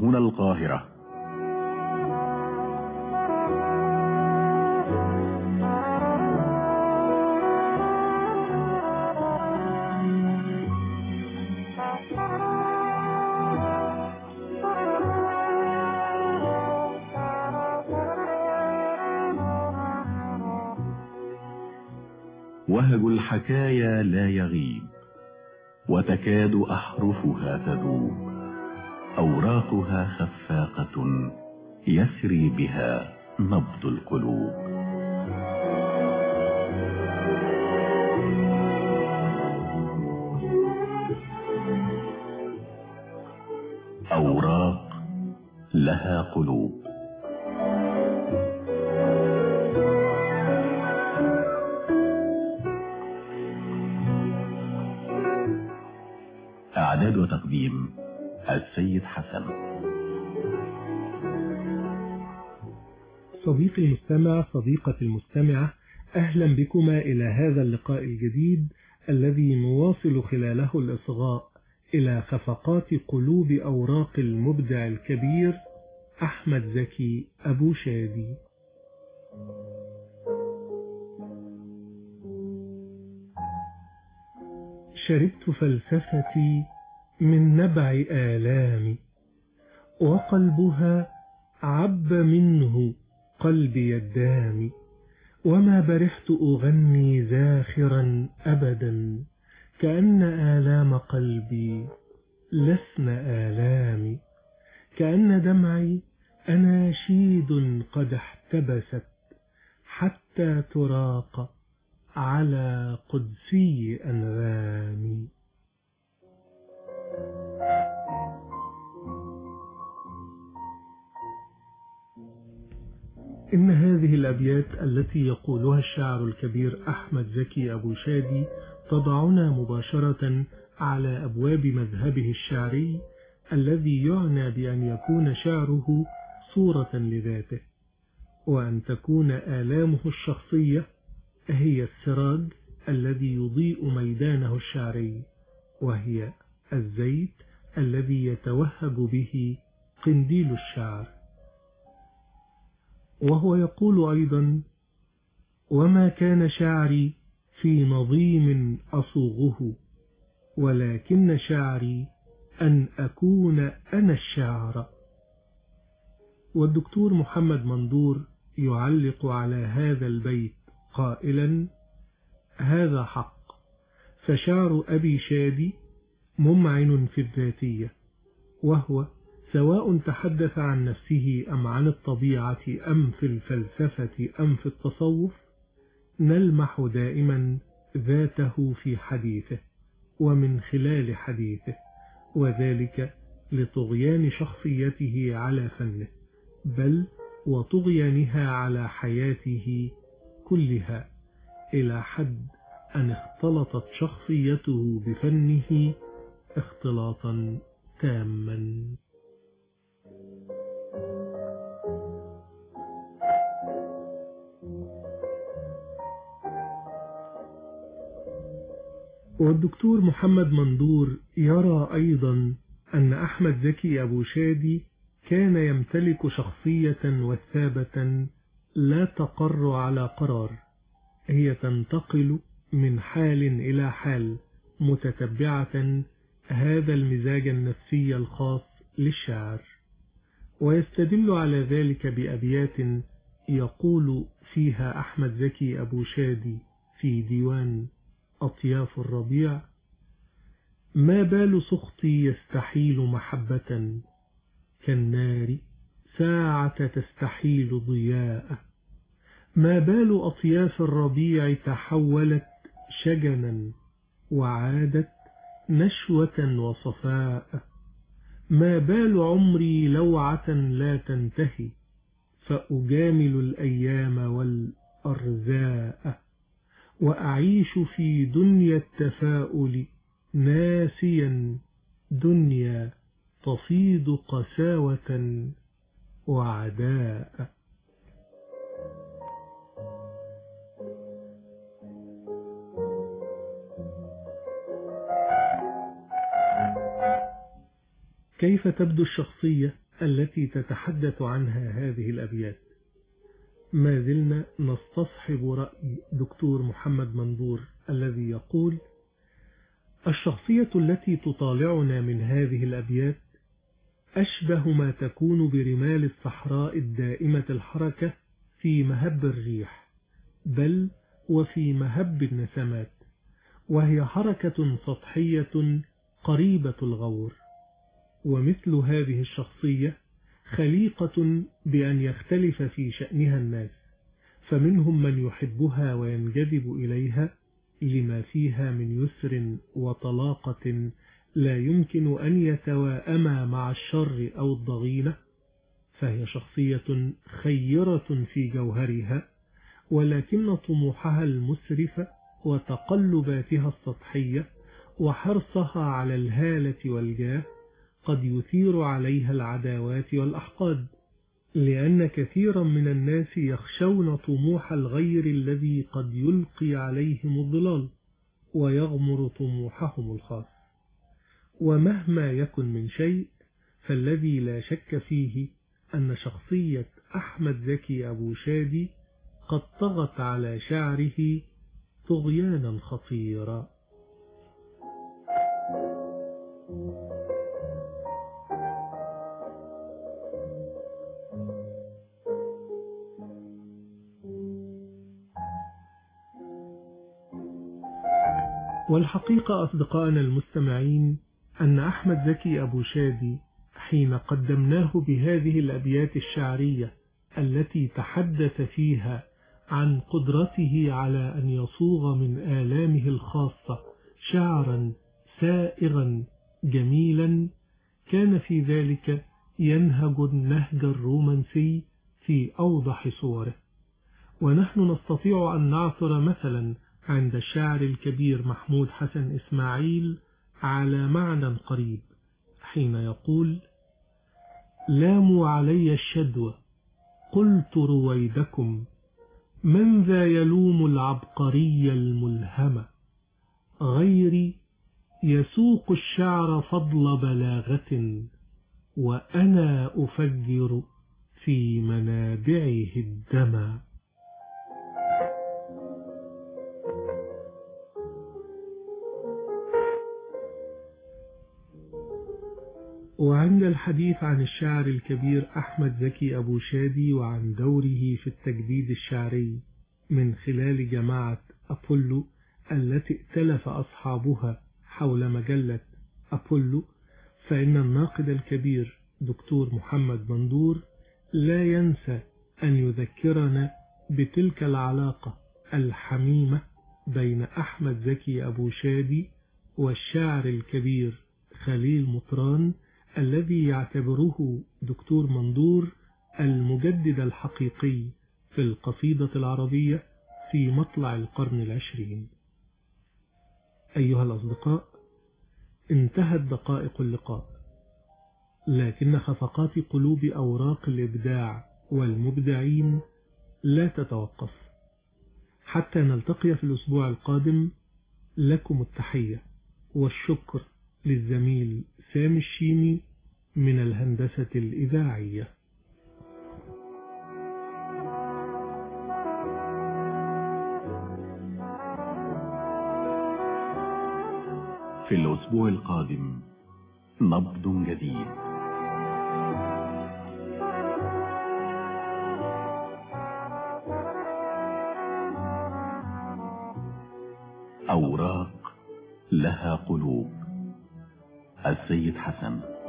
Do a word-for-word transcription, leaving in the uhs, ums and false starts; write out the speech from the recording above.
وهنا القاهرة. وهج الحكايا لا يغيب، وتكاد أحرفها تذوب، أوراقها خفاقة يسري بها نبض القلوب. أوراق لها قلوب. إعداد وتقديم السيد حسن. صديقي المستمع، صديقتي المستمعة، أهلا بكما إلى هذا اللقاء الجديد الذي نواصل خلاله الإصغاء إلى خفقات قلوب أوراق المبدع الكبير أحمد زكي أبو شادي. شربت فلسفتي من نبع آلامي، وقلبها عب منه قلبي الدامي، وما برحت أغني زاخرا أبدا، كأن آلام قلبي لسن آلامي، كأن دمعي أناشيد قد احتبست حتى تراق على قدسي أنغامي. إن هذه الأبيات التي يقولها الشاعر الكبير أحمد زكي أبو شادي تضعنا مباشرة على أبواب مذهبه الشعري الذي يعنى بأن يكون شعره صورة لذاته، وأن تكون آلامه الشخصية هي السراج الذي يضيء ميدانه الشعري، وهي الزيت الذي يتوهج به قنديل الشعر. وهو يقول أيضا: وما كان شعري في نظيم أصوغه، ولكن شعري أن أكون أنا الشاعر. والدكتور محمد مندور يعلق على هذا البيت قائلا: هذا حق، فشعر أبي شادي ممعن في الذاتية، وهو سواء تحدث عن نفسه أم عن الطبيعة أم في الفلسفة أم في التصوف، نلمح دائما ذاته في حديثه ومن خلال حديثه، وذلك لطغيان شخصيته على فنه، بل وطغيانها على حياته كلها، إلى حد أن اختلطت شخصيته بفنه اختلاطا تاما. والدكتور محمد مندور يرى أيضا أن أحمد زكي أبو شادي كان يمتلك شخصية وثابة لا تقر على قرار، هي تنتقل من حال إلى حال متتبعة هذا المزاج النفسي الخاص للشاعر. ويستدل على ذلك بأبيات يقول فيها أحمد زكي أبو شادي في ديوان أطياف الربيع: ما بال سخطي يستحيل محبة، كالنار ساعة تستحيل ضياء، ما بال أطياف الربيع تحولت شجنا وعادت نشوة وصفاء، ما بال عمري لوعة لا تنتهي، فأجامل الأيام والأرزاء، وأعيش في دنيا التفاؤل ناسيا دنيا تفيض قساوة وعداء. كيف تبدو الشخصية التي تتحدث عنها هذه الأبيات. ما زلنا نستصحب رأي دكتور محمد مندور الذي يقول: الشخصية التي تطالعنا من هذه الأبيات أشبه ما تكون برمال الصحراء الدائمة الحركة في مهب الريح، بل وفي مهب النسمات، وهي حركة سطحية قريبة الغور. ومثل هذه الشخصية خليقة بأن يختلف في شأنها الناس، فمنهم من يحبها وينجذب إليها لما فيها من يسر وطلاقة لا يمكن أن يتواءما مع الشر أو الضغينة، فهي شخصية خيرة في جوهرها، ولكن طموحها المسرف وتقلباتها السطحية وحرصها على الهالة والجاه قد يثير عليها العداوات والأحقاد، لأن كثيرا من الناس يخشون طموح الغير الذي قد يلقي عليهم الظلال ويغمر طموحهم الخاص. ومهما يكن من شيء، فالذي لا شك فيه أن شخصية أحمد زكي أبو شادي قد طغت على شعره طغيانا خطيرا. والحقيقة أصدقائنا المستمعين أن أحمد زكي أبو شادي حين قدمناه بهذه الأبيات الشعرية التي تحدث فيها عن قدرته على أن يصوغ من آلامه الخاصة شعرا سائغا جميلا، كان في ذلك ينهج النهج الرومانسي في أوضح صوره. ونحن نستطيع أن نعثر مثلا عند الشاعر الكبير محمود حسن إسماعيل على معنى قريب حين يقول: لاموا علي الشدوى قلت رويدكم، من ذا يلوم العبقري الملهمة، غيري يسوق الشعر فضل بلاغة، وأنا أفجر في منابعه الدم. وعند الحديث عن الشاعر الكبير أحمد زكي أبو شادي وعن دوره في التجديد الشعري من خلال جماعة أبولو التي ائتلف أصحابها حول مجلة أبولو، فإن الناقد الكبير دكتور محمد مندور لا ينسى أن يذكرنا بتلك العلاقة الحميمة بين أحمد زكي أبو شادي والشاعر الكبير خليل مطران، الذي يعتبره دكتور مندور المجدد الحقيقي في القصيدة العربية في مطلع القرن العشرين. أيها الأصدقاء، انتهت دقائق اللقاء، لكن خفقات قلوب أوراق الإبداع والمبدعين لا تتوقف. حتى نلتقي في الأسبوع القادم، لكم التحية والشكر للزميل سامي الشيمي من الهندسة الإذاعية. في الأسبوع القادم نبض جديد. أوراق لها قلوب، السيد حسن.